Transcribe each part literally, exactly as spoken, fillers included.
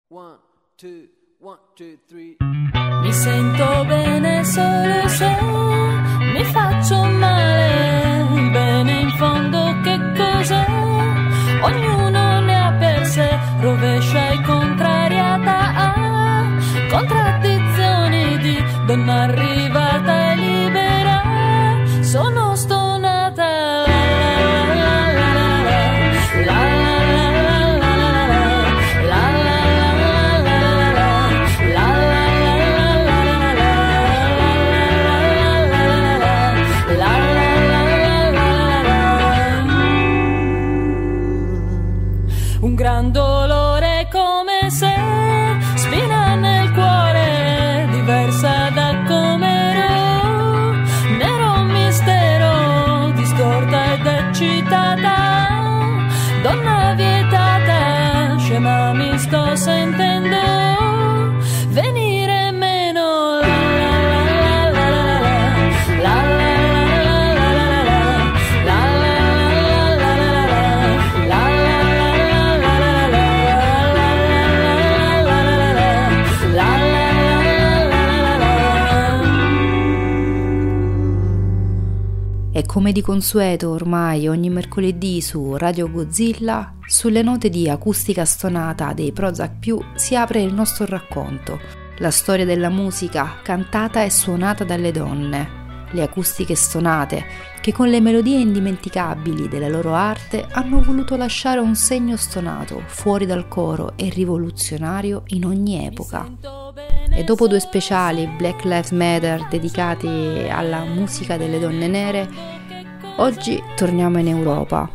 One, two, one, two, three. Mi sento bene solo se mi faccio male. Il bene in fondo che cos'è? Ognuno ne ha per sé, rovescia e contrariata a contraddizioni di donna arrivata e libera. Sono stonata. La la la la la. Un gran dolore come se spina nel cuore, diversa da come ero, nero mistero, distorta ed eccitata, donna vietata, scema mi sto sentendo venire meno. La la la la la la. E come di consueto ormai ogni mercoledì su Radio Godzilla, sulle note di acustica stonata dei Prozac più si apre il nostro racconto, la storia della musica cantata e suonata dalle donne, le acustiche stonate che con le melodie indimenticabili della loro arte hanno voluto lasciare un segno stonato fuori dal coro e rivoluzionario in ogni epoca. E dopo due speciali Black Lives Matter dedicati alla musica delle donne nere, oggi torniamo in Europa.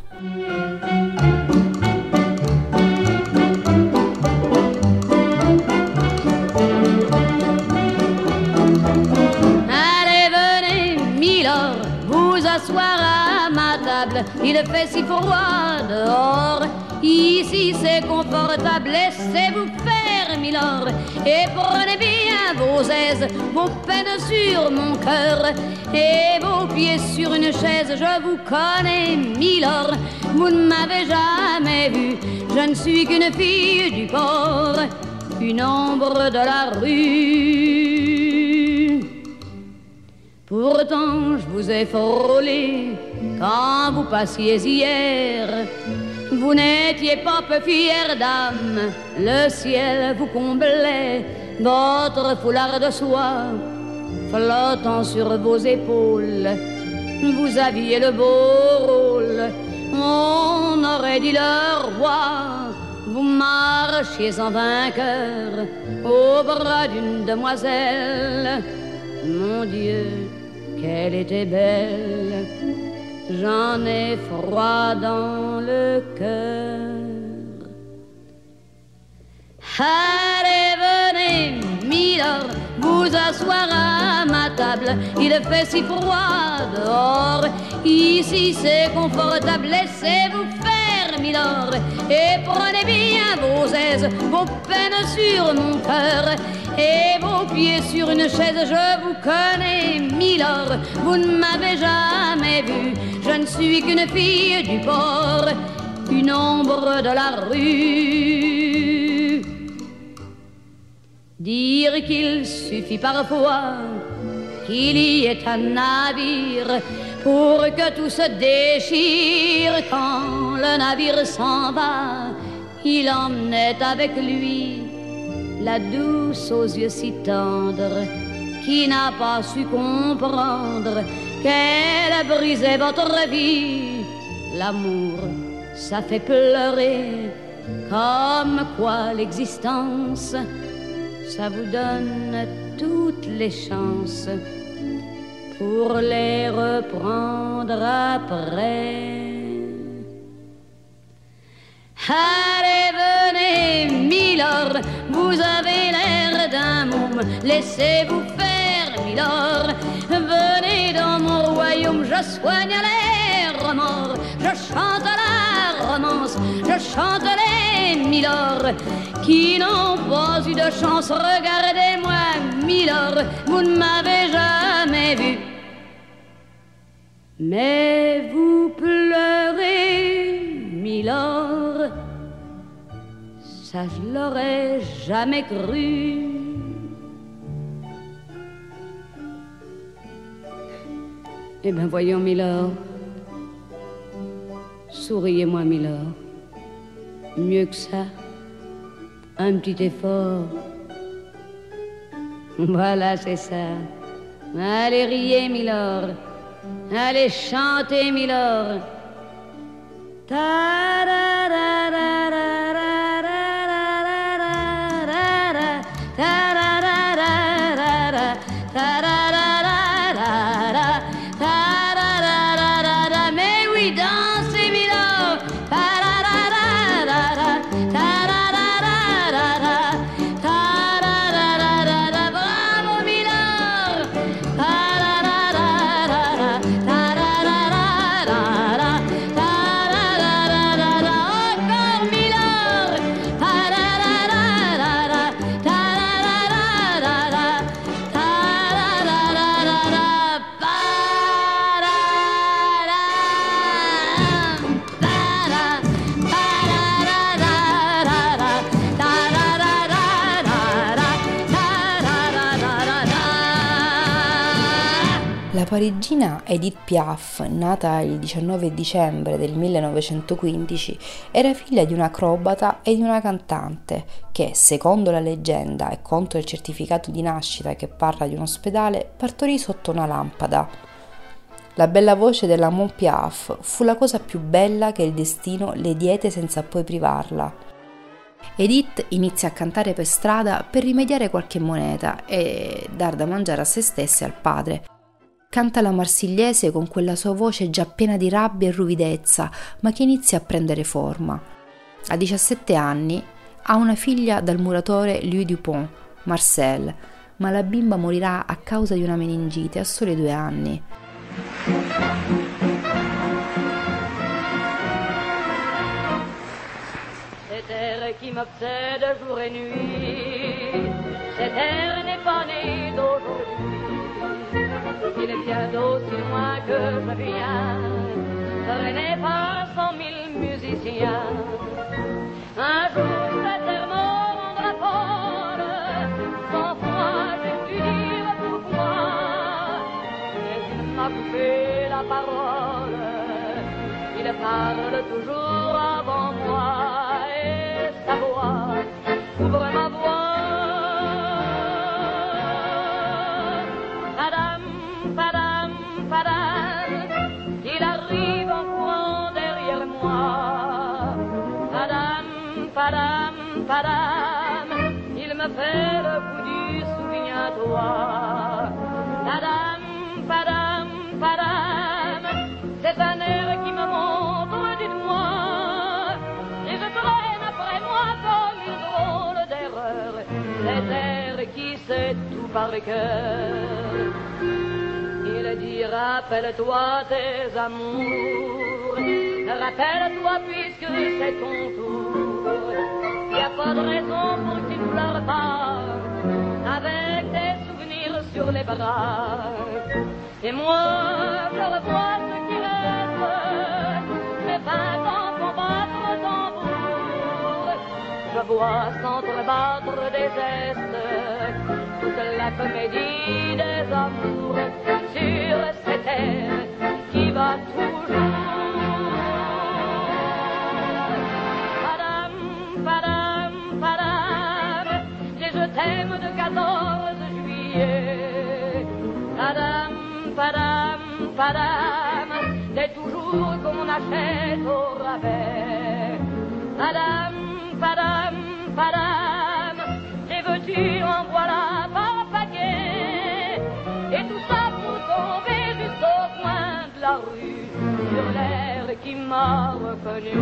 Allez, venez, Milord, vous asseoir à ma table. Il fait si froid dehors, ici c'est confortable. Laissez-vous faire, Milord, et prenez bien vos aises, vos peines sur mon cœur et vos pieds sur une chaise. Je vous connais, Milord, vous ne m'avez jamais vu. Je ne suis qu'une fille du port, une ombre de la rue. Pourtant je vous ai frôlé quand vous passiez hier. Vous n'étiez pas peu fière d'âme, le ciel vous comblait, votre foulard de soie flottant sur vos épaules. Vous aviez le beau rôle, on aurait dit le roi. Vous marchiez en vainqueur au bras d'une demoiselle. Mon Dieu, qu'elle était belle, j'en ai froid dans le cœur. Allez, venez, Milord, vous asseoir à ma table. Il fait si froid dehors, ici c'est confortable. Laissez-vous faire, Milord, et prenez bien vos aises, vos peines sur mon cœur et vos pieds sur une chaise. Je vous connais, Milord, vous ne m'avez jamais vu. Je ne suis qu'une fille du port, une ombre de la rue. Dire qu'il suffit parfois qu'il y ait un navire pour que tout se déchire. Quand le navire s'en va, il emmenait avec lui la douce aux yeux si tendres qui n'a pas su comprendre qu'elle brisait votre vie. L'amour, ça fait pleurer, comme quoi l'existence, ça vous donne toutes les chances pour les reprendre après. Allez, venez, Milord, vous avez l'air d'un môme, laissez-vous faire, Milord. Venez dans mon royaume, je soigne les remords, je chante la romance, je chante les Milord qui n'ont pas eu de chance. Regardez-moi, Milord, vous ne m'avez jamais vu, mais vous pleurez, Milord, Ça, je l'aurais jamais cru. Eh bien, voyons, Milord. Souriez-moi, Milord. Mieux que ça, un petit effort. Voilà, c'est ça. Allez, riez, Milord. Allez, chantez, Milord. Mais oui, dansez, Milord. Bravo, Milord. Encore, Milord. La parigina Edith Piaf, nata il diciannove dicembre del millenovecentoquindici, era figlia di un acrobata e di una cantante che, secondo la leggenda e contro il certificato di nascita che parla di un ospedale, partorì sotto una lampada. La bella voce della Mon Piaf fu la cosa più bella che il destino le diede senza poi privarla. Edith inizia a cantare per strada per rimediare qualche moneta e dar da mangiare a se stessa e al padre. Canta la marsigliese con quella sua voce già piena di rabbia e ruvidezza, ma che inizia a prendere forma. A diciassette anni ha una figlia dal muratore Louis Dupont, Marcel, ma la bimba morirà a causa di una meningite a soli due anni. Cet air qui m'obsède jour et nuit, cet air n'est pas né d'aujourd'hui. Il est bien d'aussi loin que je viens, traîné par cent mille musiciens. Un jour cet air me rendra folle, sans foi j'ai dû dire pourquoi, mais il m'a coupé la parole, il parle toujours avant moi, et sa voix ouvre ma voix. Il arrive en courant derrière moi. Padam, padam, padam, il me fait le coup du souviens-toi. Padam, padam, padam, c'est un air qui me montre du doigt. Et je traîne après moi comme une drôle d'erreur, cet air qui sait tout par le cœur. Il dit rappelle-toi tes amours, rappelle-toi puisque c'est ton tour. Y a pas de raison pour que tu ne pleures pas, avec tes souvenirs sur les bras. Et moi, je revois ce qui reste, mes vingt ans font battre au tambour. Je vois s'entrebattre des gestes, toute la comédie des amours, sur cette terre qui va toujours. Padam, padam, padam, les je t'aime de quatorze juillet. Padam, padam, padam, c'est toujours qu'on achète au rabais. Padam, padam, padam, et veux-tu en voilà par paquet. Et tout ça pour tomber jusqu'au coin de la rue, sur l'air qui m'a reconnu.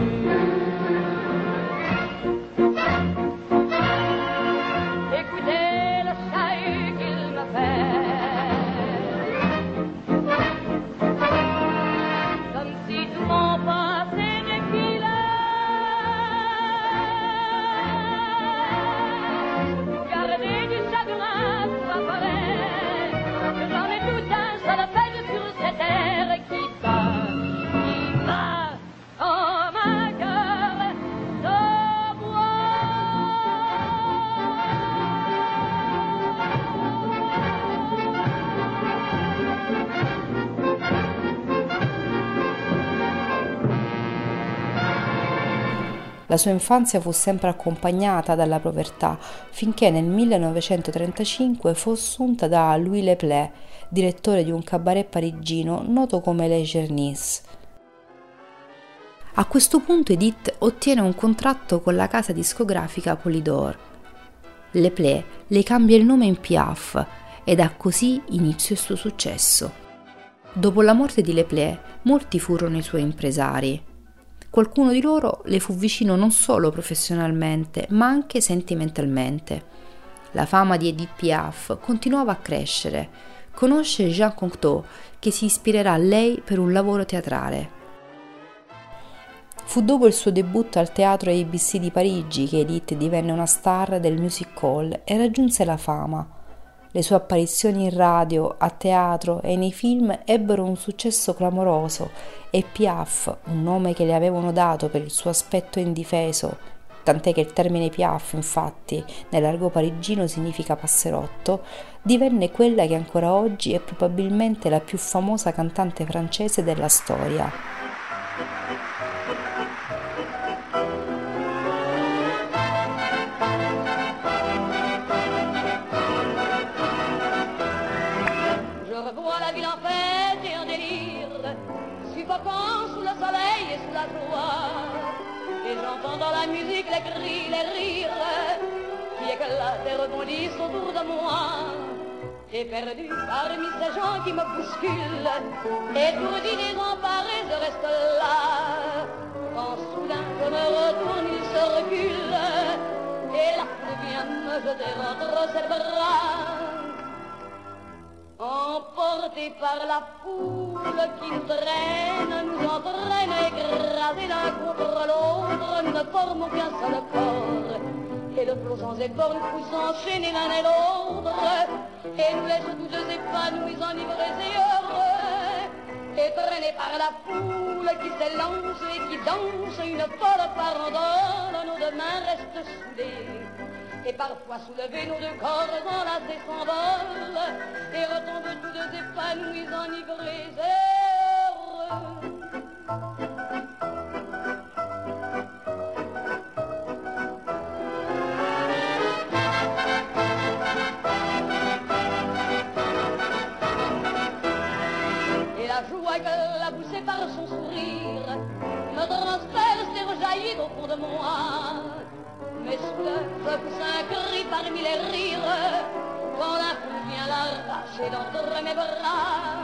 Écoutez le chahut qu'il me fait, comme si tout mon passé défilait. Gardez du chagrin pour après, j'en ai tout un seul peine sur cette terre qui bat, qui bat en ma cœur. La sua infanzia fu sempre accompagnata dalla povertà, finché nel millenovecentotrentacinque fu assunta da Louis Leplé, direttore di un cabaret parigino noto come Les Journeys. A questo punto Edith ottiene un contratto con la casa discografica Polydor. Leplé le cambia il nome in Piaf ed ha così inizio il suo successo. Dopo la morte di Leplé, molti furono i suoi impresari. Qualcuno di loro le fu vicino non solo professionalmente, ma anche sentimentalmente. La fama di Edith Piaf continuava a crescere. Conosce Jean Cocteau, che si ispirerà a lei per un lavoro teatrale. Fu dopo il suo debutto al teatro A B C di Parigi che Edith divenne una star del music hall e raggiunse la fama. Le sue apparizioni in radio, a teatro e nei film ebbero un successo clamoroso e Piaf, un nome che le avevano dato per il suo aspetto indifeso, tant'è che il termine Piaf, infatti, nell'argot parigino significa passerotto, divenne quella che ancora oggi è probabilmente la più famosa cantante francese della storia. Sous le soleil et sous la joie, et j'entends dans la musique les cris, les rires qui éclatent et rebondissent autour de moi. Et perdu parmi ces gens qui me bousculent, étourdi, désemparé, je reste là. Quand soudain je me retourne, il se recule, et la foule vient me jeter entre ses bras. Emportés par la foule qui nous traîne, nous entraîne, écrasés l'un contre l'autre, nous ne formons qu'un seul corps. Et le flot sans effort nous pousse enchaîner l'un et l'autre, et nous laisse tous deux épanouis, enivrés et heureux. Et traînés par la foule qui s'élance et qui danse, une folle farandole, nos deux mains restent soudées. Et parfois soulevés, nos deux corps enlacés s'envolent et retombent tous deux épanouis, enivrés et heureux. Et la joie que la poussée par son sourire me transperce et rejaillit au fond de moi. Mais soudain, je pousse un cri parmi les rires, quand la foule vient l'arracher d'entre mes bras.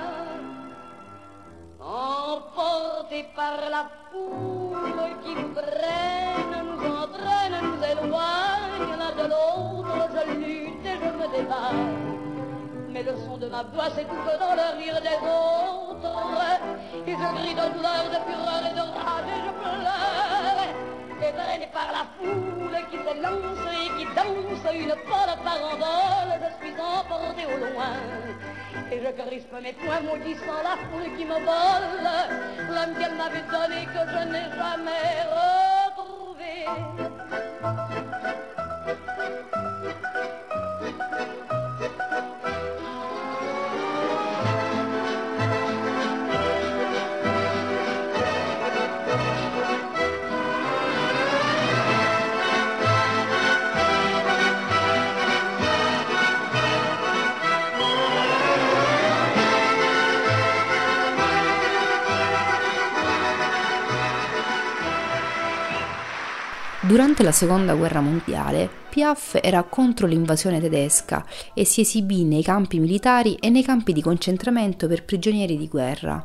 Emportés par la foule qui nous traîne, nous entraîne, nous éloigne l'un de l'autre, je lutte et je me débat. Mais le son de ma voix s'étouffe dans le rire des autres, et je crie de douleur, de fureur et de rage, et je pleure. Et traîné par la foule qui s'élance et qui danse une folle farandole, je suis emporté au loin. Et je crispe mes poings maudissant la foule qui me vole, l'homme qu'elle m'avait donné que je n'ai jamais retrouvé. Durante la Seconda Guerra Mondiale, Piaf era contro l'invasione tedesca e si esibì nei campi militari e nei campi di concentramento per prigionieri di guerra.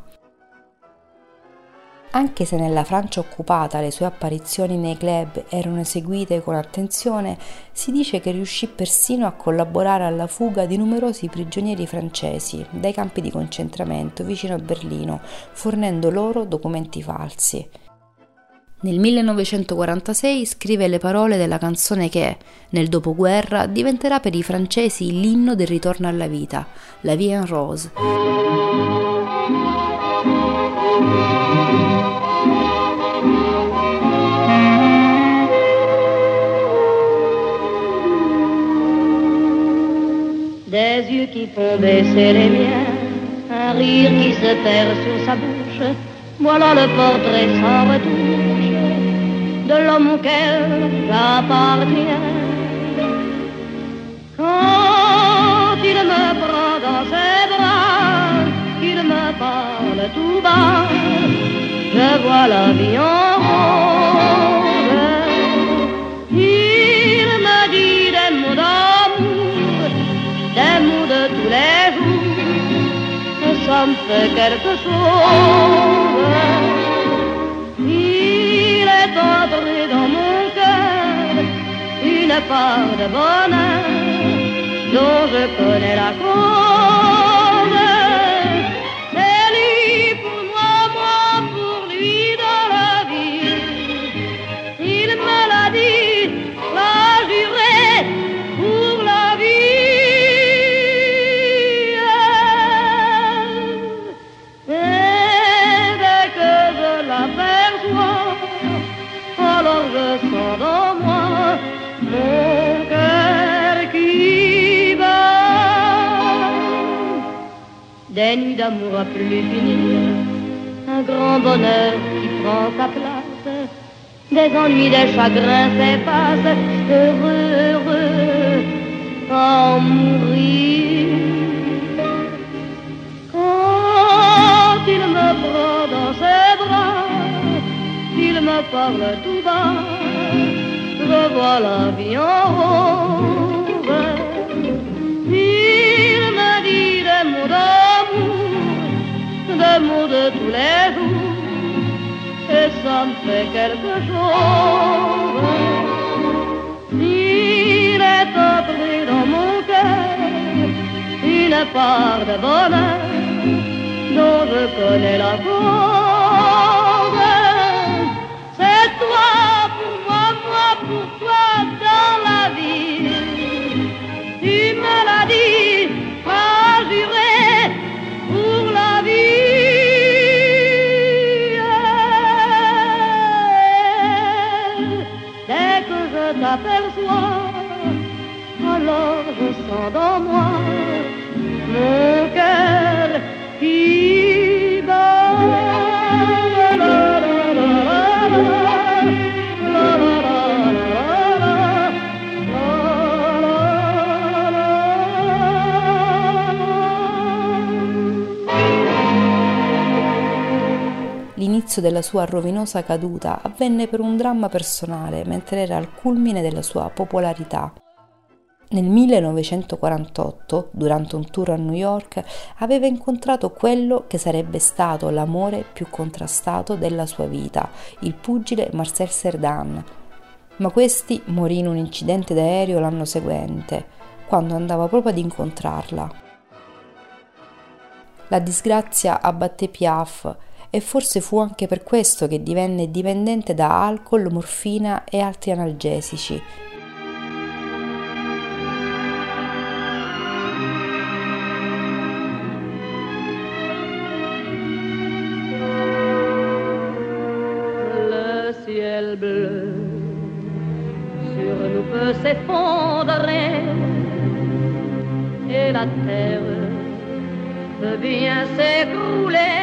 Anche se nella Francia occupata le sue apparizioni nei club erano eseguite con attenzione, si dice che riuscì persino a collaborare alla fuga di numerosi prigionieri francesi dai campi di concentramento vicino a Berlino, fornendo loro documenti falsi. Nel millenovecentoquarantasei scrive le parole della canzone che, nel dopoguerra, diventerà per i francesi l'inno del ritorno alla vita, La Vie en Rose. Des yeux qui font baisser les miens, un rire qui se perd sur sa bouche, voilà le portrait sans retouche de l'homme auquel j'appartiens. Quand il me prend dans ses bras, qu'il me parle tout bas, je vois la vie en rose. Il me dit des mots d'amour, des mots de tous les jours, et ça me fait quelque chose. Il est entré dans mon cœur une part de bonheur dont je connais la cause. C'est lui pour moi, moi pour lui dans la vie. Il me l'a dit, l'a juré pour la vie. Et dès que je l'aperçois, alors je sens dans moi mon cœur qui bat. Des nuits d'amour à plus finir, un grand bonheur qui prend sa place, des ennuis, des chagrins s'effacent, heureux, heureux, à en mourir. Quand il me prend dans ses bras, il me parle tout bas, je vois la vie en rose. Il me dit des mots d'amour, des mots de tous les jours, et ça me fait quelque chose. Il est entré dans mon cœur une part de bonheur dont je connais la cause. C'est toi pour moi, moi pour toi dans la vie. Tu me l'as dit, m'as juré pour la vie. Dès que je t'aperçois, alors je sens dans moi mon cœur qui bat. L'inizio della sua rovinosa caduta avvenne per un dramma personale mentre era al culmine della sua popolarità. Nel millenovecentoquarantotto, durante un tour a New York, aveva incontrato quello che sarebbe stato l'amore più contrastato della sua vita, il pugile Marcel Cerdan. Ma questi morì in un incidente d'aereo l'anno seguente, quando andava proprio ad incontrarla. La disgrazia abbatté Piaf, e forse fu anche per questo che divenne dipendente da alcol, morfina e altri analgesici. Le ciel bleu sur nous peut s'effondrer et la terre peut bien s'écrouler.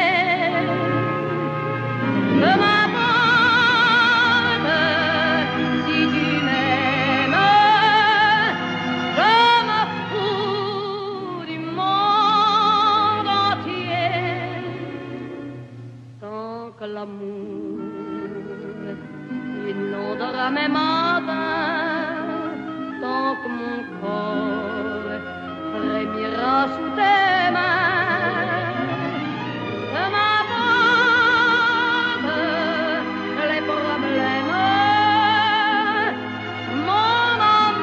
Peu m'importe si tu m'aimes, je me fous du monde entier. Tant que l'amour inondera mes matins, tant que mon corps frémira sous tes mains, peu m'importe les problèmes, mon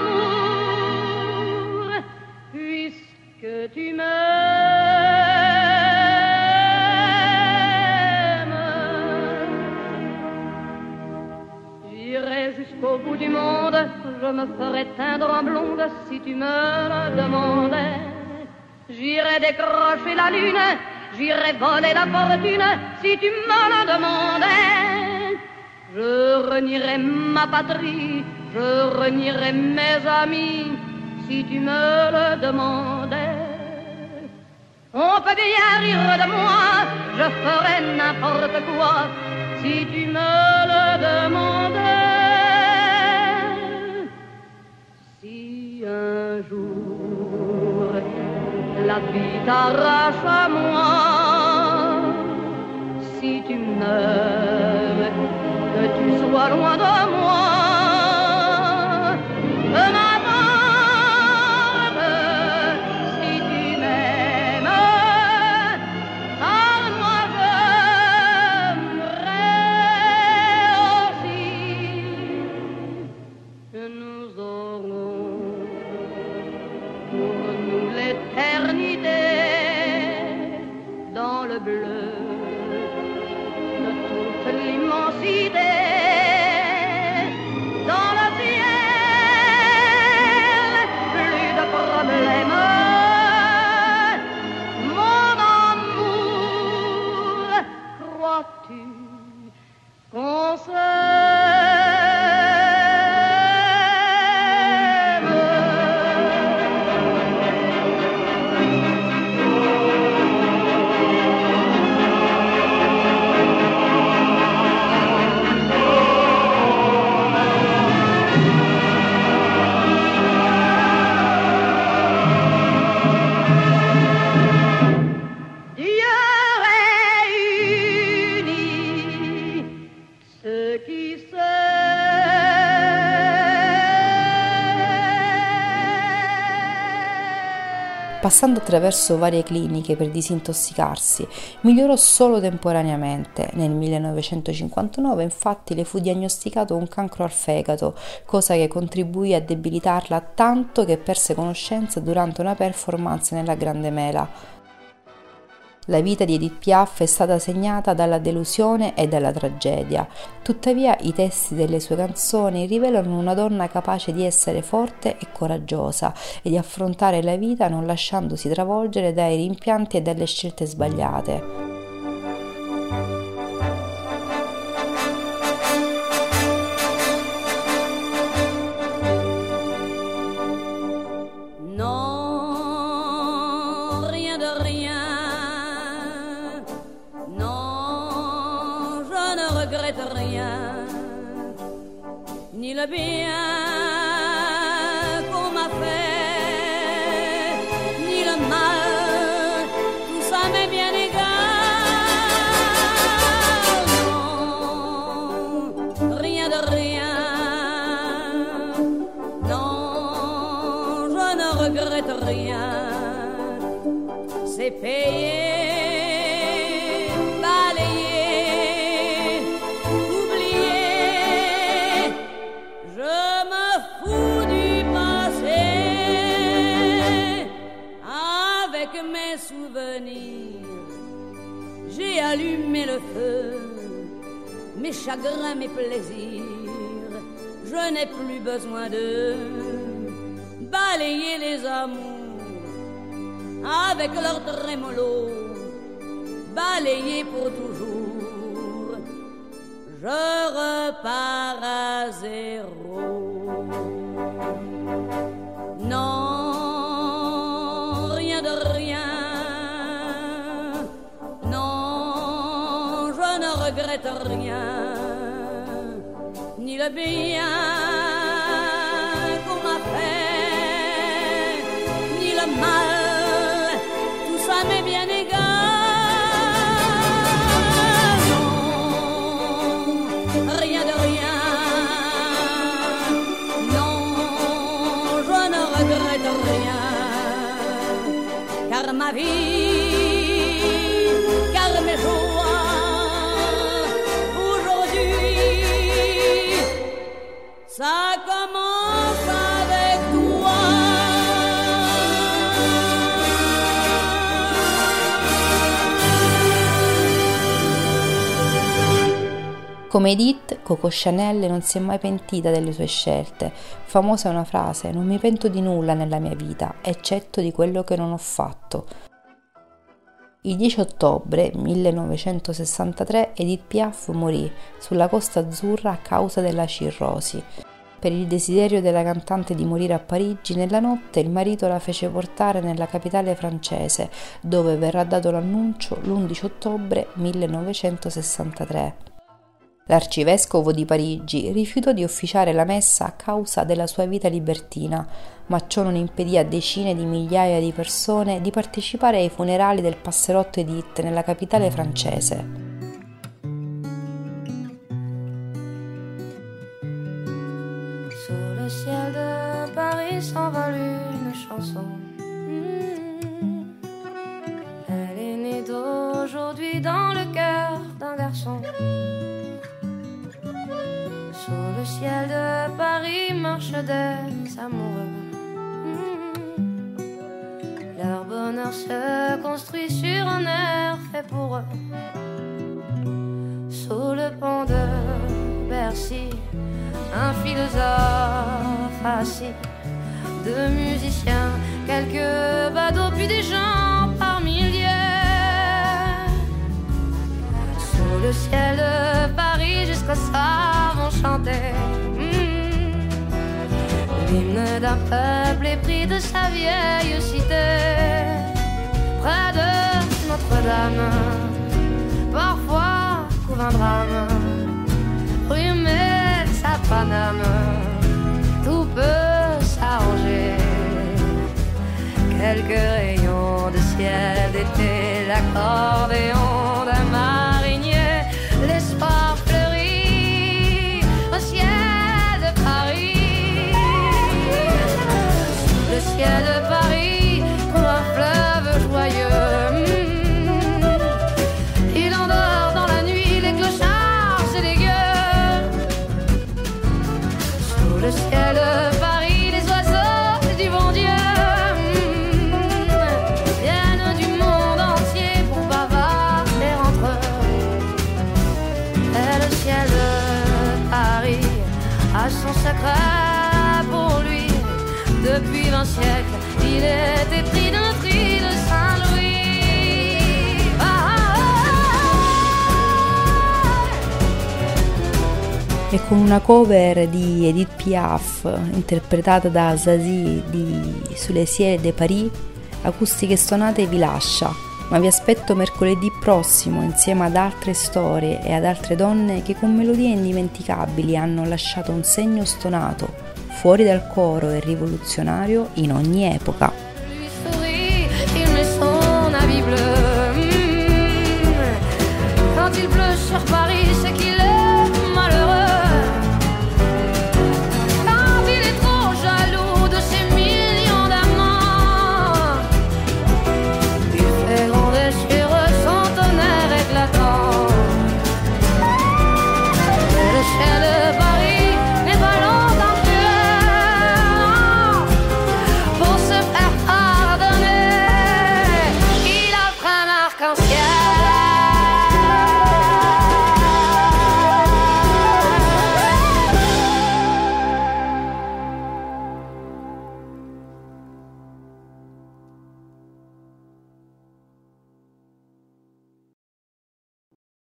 amour, puisque tu m'aimes. J'irai jusqu'au bout du monde, je me ferai teindre en blonde si tu me le demandais. J'irai décrocher la lune, j'irai voler la fortune si tu me le demandais. Je renierai ma patrie, je renierai mes amis si tu me le demandais. On peut bien rire de moi, je ferai n'importe quoi si tu me le demandais. Si un jour la vie t'arrache à moi, si tu meurs, que tu sois loin de moi, que ma barbe, si tu m'aimes, car moi j'aimerais aussi que nous aurons pour nous l'éternité dans le bleu de toute l'immensité, dans le ciel, plus de problèmes. Mon amour, crois-tu qu'on Passando attraverso varie cliniche per disintossicarsi, migliorò solo temporaneamente. Nel millenovecentocinquantanove infatti le fu diagnosticato un cancro al fegato, cosa che contribuì a debilitarla tanto che perse conoscenza durante una performance nella Grande Mela. La vita di Edith Piaf è stata segnata dalla delusione e dalla tragedia. Tuttavia i testi delle sue canzoni rivelano una donna capace di essere forte e coraggiosa e di affrontare la vita non lasciandosi travolgere dai rimpianti e dalle scelte sbagliate. Ni le bien qu'on m'a fait, ni le mal, tout ça m'est bien égal. Non, rien de rien. Non, je ne regrette rien. C'est payé. J'ai allumé le feu, mes chagrins, mes plaisirs. Je n'ai plus besoin de balayer les amours avec leur trémolo, balayer pour toujours. Je repars à zéro. Non, rien de rien. Je ne regrette rien, ni le bien qu'on m'a fait, ni le mal, tout ça m'est bien égal. Non, rien de rien. Non, je ne regrette rien, car ma vie, car mes jours, ça commence avec toi. Come Edith, Coco Chanel non si è mai pentita delle sue scelte. Famosa è una frase: non mi pento di nulla nella mia vita, eccetto di quello che non ho fatto. Il dieci ottobre millenovecentosessantatré Edith Piaf morì sulla Costa Azzurra a causa della cirrosi. Per il desiderio della cantante di morire a Parigi, nella notte il marito la fece portare nella capitale francese, dove verrà dato l'annuncio l'undici ottobre millenovecentosessantatré. L'arcivescovo di Parigi rifiutò di officiare la messa a causa della sua vita libertina, ma ciò non impedì a decine di migliaia di persone di partecipare ai funerali del passerotto Edith nella capitale francese. Sur le ciel de Paris s'envole une chanson. Mmh. Elle est née d'aujourd'hui dans le cœur d'un garçon. Sur le ciel de Paris marchent des amoureux. Mmh. Leur bonheur se construit sur un air fait pour eux. Sous le pont de Bercy, un philosophe assis, deux musiciens, quelques badauds, puis des gens par milliers. Sous le ciel de Paris, jusqu'au soir vont chanter mmh, l'hymne d'un peuple épris de sa vieille cité. Près de Notre-Dame, parfois couvre un drame, rue sa Paname, tout peut s'arranger. Quelques rayons de ciel d'été, l'accordéon d'un marinier, l'espoir fleurit au ciel de Paris. Sous le ciel de Paris coule un fleuve joyeux. Mmh. Il endort dans la nuit les clochards et les gueux. Sous le ciel de Paris, les oiseaux du bon Dieu mmh, viennent du monde entier pour bavarder entre eux. Et le ciel de Paris a son secret pour lui. Depuis vingt siècles, il est épris d'un cri de Saint-Louis. Ah, ah, ah. E con una cover di Edith Piaf interpretata da Zazie di Sous les ciels de Paris, Acustiche Stonate vi lascia, ma vi aspetto mercoledì prossimo insieme ad altre storie e ad altre donne che con melodie indimenticabili hanno lasciato un segno stonato, fuori dal coro e rivoluzionario in ogni epoca.